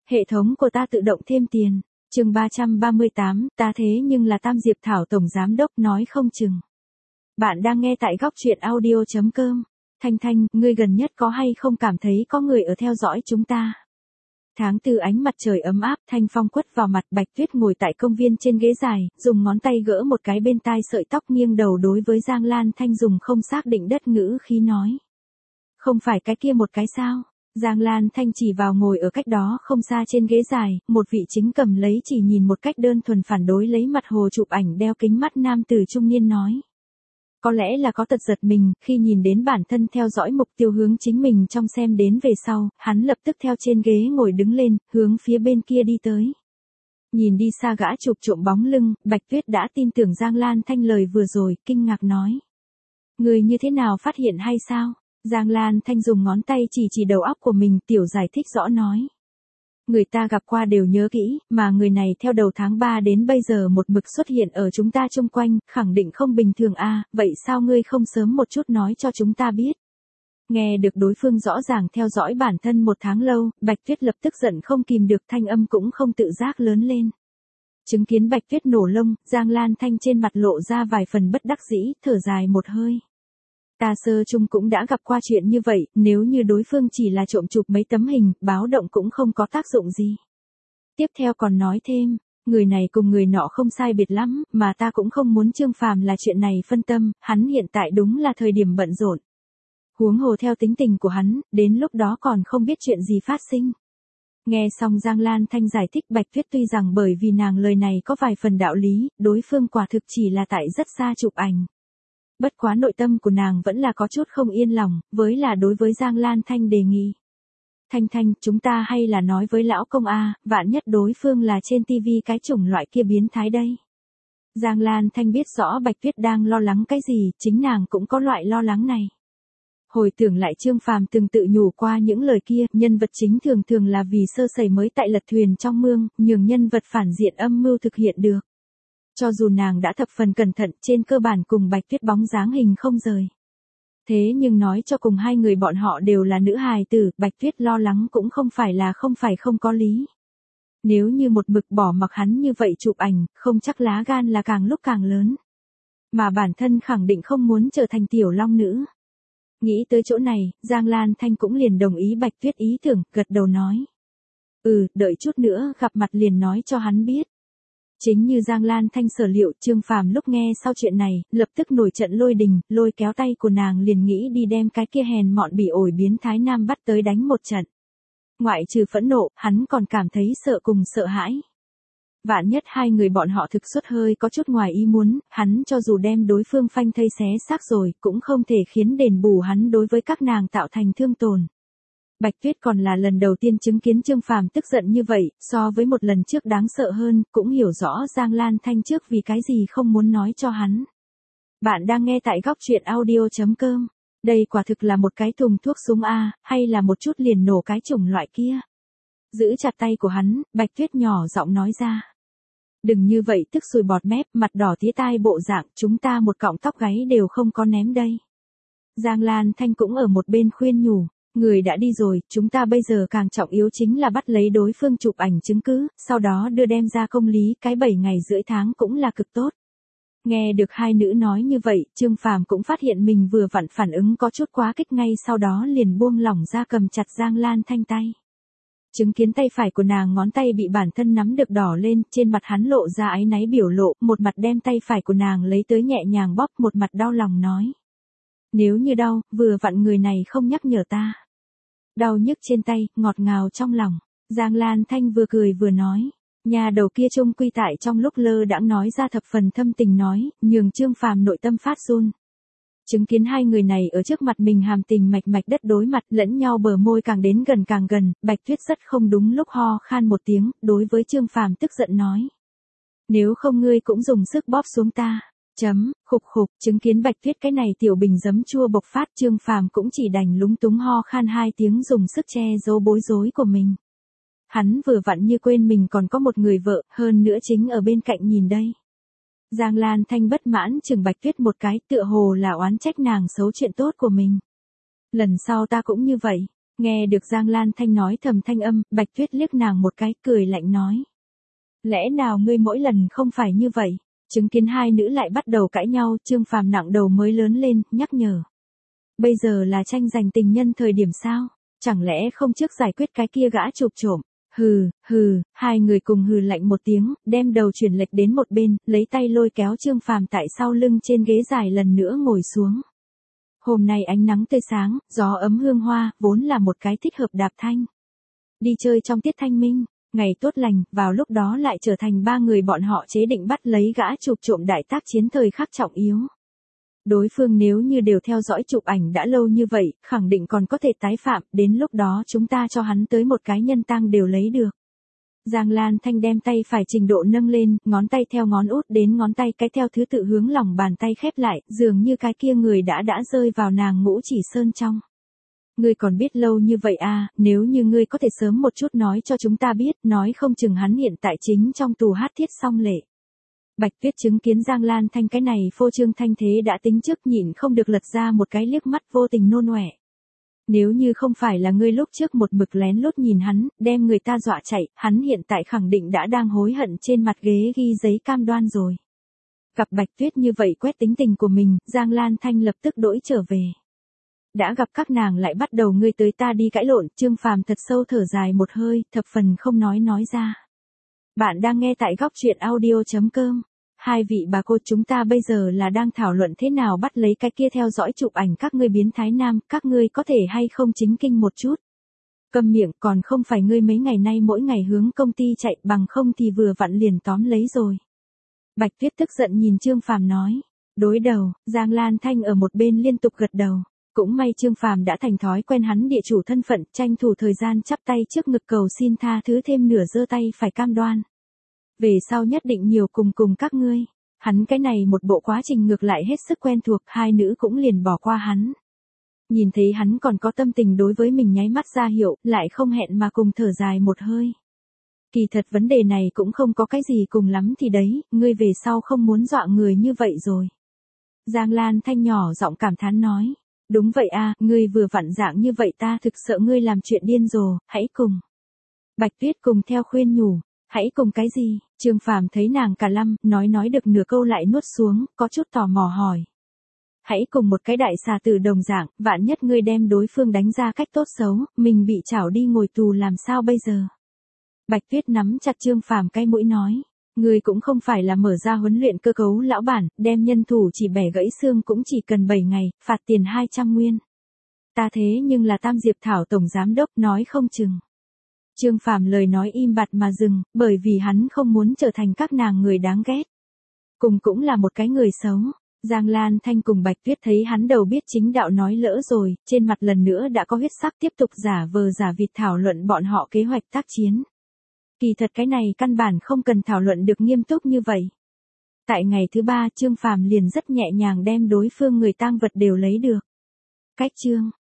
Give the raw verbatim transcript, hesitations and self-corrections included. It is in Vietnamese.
Hệ thống của ta tự động thêm tiền. Chương ba trăm ba mươi tám, ta thế nhưng là Tam Diệp Thảo tổng giám đốc nói không chừng. Bạn đang nghe tại góc truyện audio chấm com. Thanh Thanh, ngươi gần nhất có hay không cảm thấy có người ở theo dõi chúng ta? Tháng tư ánh mặt trời ấm áp, thanh phong quất vào mặt. Bạch Tuyết ngồi tại công viên trên ghế dài, dùng ngón tay gỡ một cái bên tai sợi tóc, nghiêng đầu đối với Giang Lan Thanh dùng không xác định đất ngữ khí nói. Không phải cái kia một cái sao? Giang Lan Thanh chỉ vào ngồi ở cách đó không xa trên ghế dài, một vị chính cầm lấy chỉ nhìn một cách đơn thuần phản đối lấy mặt hồ chụp ảnh đeo kính mắt nam tử trung niên nói. Có lẽ là có tật giật mình, khi nhìn đến bản thân theo dõi mục tiêu hướng chính mình trong xem đến về sau, hắn lập tức theo trên ghế ngồi đứng lên, hướng phía bên kia đi tới. Nhìn đi xa gã chụp trộm bóng lưng, Bạch Tuyết đã tin tưởng Giang Lan Thanh lời vừa rồi, kinh ngạc nói. Người như thế nào phát hiện hay sao? Giang Lan Thanh dùng ngón tay chỉ chỉ đầu óc của mình, tiểu giải thích rõ nói. Người ta gặp qua đều nhớ kỹ, mà người này theo đầu tháng ba đến bây giờ một mực xuất hiện ở chúng ta chung quanh, khẳng định không bình thường a, à, vậy sao ngươi không sớm một chút nói cho chúng ta biết? Nghe được đối phương rõ ràng theo dõi bản thân một tháng lâu, Bạch Tuyết lập tức giận không kìm được, thanh âm cũng không tự giác lớn lên. Chứng kiến Bạch Tuyết nổ lông, Giang Lan Thanh trên mặt lộ ra vài phần bất đắc dĩ, thở dài một hơi. Ta sơ chung cũng đã gặp qua chuyện như vậy, nếu như đối phương chỉ là trộm chụp mấy tấm hình, báo động cũng không có tác dụng gì. Tiếp theo còn nói thêm, người này cùng người nọ không sai biệt lắm, mà ta cũng không muốn Trương Phàm là chuyện này phân tâm, hắn hiện tại đúng là thời điểm bận rộn. Huống hồ theo tính tình của hắn, đến lúc đó còn không biết chuyện gì phát sinh. Nghe xong Giang Lan Thanh giải thích, Bạch Tuyết tuy rằng bởi vì nàng lời này có vài phần đạo lý, đối phương quả thực chỉ là tại rất xa chụp ảnh. Bất quá nội tâm của nàng vẫn là có chút không yên lòng, với là đối với Giang Lan Thanh đề nghị. Thanh Thanh, chúng ta hay là nói với lão công a, vạn nhất đối phương là trên tivi cái chủng loại kia biến thái đây. Giang Lan Thanh biết rõ Bạch Tuyết đang lo lắng cái gì, chính nàng cũng có loại lo lắng này. Hồi tưởng lại Trương Phàm từng tự nhủ qua những lời kia, nhân vật chính thường thường là vì sơ sẩy mới tại lật thuyền trong mương, nhường nhân vật phản diện âm mưu thực hiện được. Cho dù nàng đã thập phần cẩn thận, trên cơ bản cùng Bạch Tuyết bóng dáng hình không rời. Thế nhưng nói cho cùng hai người bọn họ đều là nữ hài tử, Bạch Tuyết lo lắng cũng không phải là không phải không có lý. Nếu như một mực bỏ mặc hắn như vậy chụp ảnh, không chắc lá gan là càng lúc càng lớn. Mà bản thân khẳng định không muốn trở thành tiểu long nữ. Nghĩ tới chỗ này, Giang Lan Thanh cũng liền đồng ý Bạch Tuyết ý tưởng, gật đầu nói. Ừ, đợi chút nữa gặp mặt liền nói cho hắn biết. Chính như Giang Lan Thanh sở liệu, Trương Phàm lúc nghe sau chuyện này, lập tức nổi trận lôi đình, lôi kéo tay của nàng liền nghĩ đi đem cái kia hèn mọn bị ổi biến thái nam bắt tới đánh một trận. Ngoại trừ phẫn nộ, hắn còn cảm thấy sợ cùng sợ hãi. Vạn nhất hai người bọn họ thực xuất hơi có chút ngoài ý muốn, hắn cho dù đem đối phương phanh thây xé xác rồi, cũng không thể khiến đền bù hắn đối với các nàng tạo thành thương tổn. Bạch Tuyết còn là lần đầu tiên chứng kiến Trương Phàm tức giận như vậy, so với một lần trước đáng sợ hơn, cũng hiểu rõ Giang Lan Thanh trước vì cái gì không muốn nói cho hắn. Bạn đang nghe tại góc truyện audio chấm com. Đây quả thực là một cái thùng thuốc súng A, hay là một chút liền nổ cái chủng loại kia. Giữ chặt tay của hắn, Bạch Tuyết nhỏ giọng nói ra. Đừng như vậy tức sùi bọt mép, mặt đỏ tía tai bộ dạng, chúng ta một cọng tóc gáy đều không có ném đây. Giang Lan Thanh cũng ở một bên khuyên nhủ. Người đã đi rồi, chúng ta bây giờ càng trọng yếu chính là bắt lấy đối phương chụp ảnh chứng cứ, sau đó đưa đem ra công lý, cái bảy ngày rưỡi tháng cũng là cực tốt. Nghe được hai nữ nói như vậy, Trương Phàm cũng phát hiện mình vừa vặn phản ứng có chút quá kích, ngay sau đó liền buông lỏng ra cầm chặt Giang Lan Thanh tay. Chứng kiến tay phải của nàng ngón tay bị bản thân nắm được đỏ lên, trên mặt hắn lộ ra áy náy biểu lộ, một mặt đem tay phải của nàng lấy tới nhẹ nhàng bóp, một mặt đau lòng nói. Nếu như đau, vừa vặn người này không nhắc nhở ta. Đau nhức trên tay, ngọt ngào trong lòng. Giang Lan Thanh vừa cười vừa nói. Nhà đầu kia trung quy tại trong lúc lơ đãng nói ra thập phần thâm tình nói, nhường Trương Phàm nội tâm phát run. Chứng kiến hai người này ở trước mặt mình hàm tình mạch mạch đất đối mặt lẫn nhau, bờ môi càng đến gần càng gần, Bạch Tuyết rất không đúng lúc ho khan một tiếng, đối với Trương Phàm tức giận nói. Nếu không ngươi cũng dùng sức bóp xuống ta. Chấm, khục khục, chứng kiến Bạch Tuyết cái này tiểu bình giấm chua bộc phát, Trương Phàm cũng chỉ đành lúng túng ho khan hai tiếng dùng sức che giấu bối rối của mình. Hắn vừa vặn như quên mình còn có một người vợ, hơn nữa chính ở bên cạnh nhìn đây. Giang Lan Thanh bất mãn chừng Bạch Tuyết một cái, tựa hồ là oán trách nàng xấu chuyện tốt của mình. Lần sau ta cũng như vậy. Nghe được Giang Lan Thanh nói thầm thanh âm, Bạch Tuyết liếc nàng một cái, cười lạnh nói. Lẽ nào ngươi mỗi lần không phải như vậy? Chứng kiến hai nữ lại bắt đầu cãi nhau, Trương Phàm nặng đầu mới lớn lên, nhắc nhở. Bây giờ là tranh giành tình nhân thời điểm sao? Chẳng lẽ không trước giải quyết cái kia gã chụp trộm? Hừ, hừ, hai người cùng hừ lạnh một tiếng, đem đầu chuyển lệch đến một bên, lấy tay lôi kéo Trương Phàm tại sau lưng trên ghế dài lần nữa ngồi xuống. Hôm nay ánh nắng tươi sáng, gió ấm hương hoa, vốn là một cái thích hợp đạp thanh. Đi chơi trong tiết thanh minh, ngày tốt lành, vào lúc đó lại trở thành ba người bọn họ chế định bắt lấy gã chụp trộm đại tác chiến thời khắc trọng yếu. Đối phương nếu như đều theo dõi chụp ảnh đã lâu như vậy, khẳng định còn có thể tái phạm, đến lúc đó chúng ta cho hắn tới một cái nhân tang đều lấy được. Giang Lan Thanh đem tay phải trình độ nâng lên, ngón tay theo ngón út đến ngón tay cái theo thứ tự hướng lòng bàn tay khép lại, dường như cái kia người đã đã rơi vào nàng ngũ chỉ sơn trong. Ngươi còn biết lâu như vậy à, nếu như ngươi có thể sớm một chút nói cho chúng ta biết, nói không chừng hắn hiện tại chính trong tù hát thiết xong lệ. Bạch Tuyết chứng kiến Giang Lan Thanh cái này phô trương thanh thế đã tính trước nhịn không được lật ra một cái liếc mắt vô tình nôn ọe. Nếu như không phải là ngươi lúc trước một mực lén lút nhìn hắn, đem người ta dọa chạy, hắn hiện tại khẳng định đã đang hối hận trên mặt ghế ghi giấy cam đoan rồi. Gặp Bạch Tuyết như vậy quét tính tình của mình, Giang Lan Thanh lập tức đổi trở về. Đã gặp các nàng lại bắt đầu ngươi tới ta đi cãi lộn, Trương Phàm thật sâu thở dài một hơi, thập phần không nói nói ra. Bạn đang nghe tại góc truyện audio chấm com. Hai vị bà cô chúng ta bây giờ là đang thảo luận thế nào bắt lấy cái kia theo dõi chụp ảnh các ngươi biến thái nam, các ngươi có thể hay không chính kinh một chút. Câm miệng, còn không phải ngươi mấy ngày nay mỗi ngày hướng công ty chạy, bằng không thì vừa vặn liền tóm lấy rồi. Bạch Tuyết tức giận nhìn Trương Phàm nói. Đối đầu, Giang Lan Thanh ở một bên liên tục gật đầu. Cũng may Trương Phàm đã thành thói quen hắn địa chủ thân phận, tranh thủ thời gian chắp tay trước ngực cầu xin tha thứ, thêm nửa giơ tay phải cam đoan. Về sau nhất định nhiều cùng cùng các ngươi. Hắn cái này một bộ quá trình ngược lại hết sức quen thuộc, hai nữ cũng liền bỏ qua hắn. Nhìn thấy hắn còn có tâm tình đối với mình nháy mắt ra hiệu, lại không hẹn mà cùng thở dài một hơi. Kỳ thật vấn đề này cũng không có cái gì cùng lắm thì đấy, ngươi về sau không muốn dọa người như vậy rồi. Giang Lan Thanh nhỏ giọng cảm thán nói. Đúng vậy à, ngươi vừa vặn dạng như vậy ta thực sợ ngươi làm chuyện điên rồ, hãy cùng. Bạch Tuyết cùng theo khuyên nhủ. Hãy cùng cái gì? Trương Phàm thấy nàng cả lăm, nói nói được nửa câu lại nuốt xuống, có chút tò mò hỏi. Hãy cùng một cái đại xà tử đồng dạng, vạn nhất ngươi đem đối phương đánh ra cách tốt xấu, mình bị trảo đi ngồi tù làm sao bây giờ? Bạch Tuyết nắm chặt Trương Phàm cái mũi nói. Ngươi cũng không phải là mở ra huấn luyện cơ cấu lão bản, đem nhân thủ chỉ bẻ gãy xương cũng chỉ cần bảy ngày, phạt tiền hai trăm nguyên. Ta thế nhưng là Tam Diệp Thảo tổng giám đốc, nói không chừng. Trương Phàm lời nói im bặt mà dừng, bởi vì hắn không muốn trở thành các nàng người đáng ghét. Cùng cũng là một cái người xấu. Giang Lan Thanh cùng Bạch Tuyết thấy hắn đầu biết chính đạo nói lỡ rồi, trên mặt lần nữa đã có huyết sắc tiếp tục giả vờ giả vịt thảo luận bọn họ kế hoạch tác chiến. Kỳ thật cái này căn bản không cần thảo luận được nghiêm túc như vậy. Tại ngày thứ ba Trương Phàm liền rất nhẹ nhàng đem đối phương người tang vật đều lấy được. Cách chương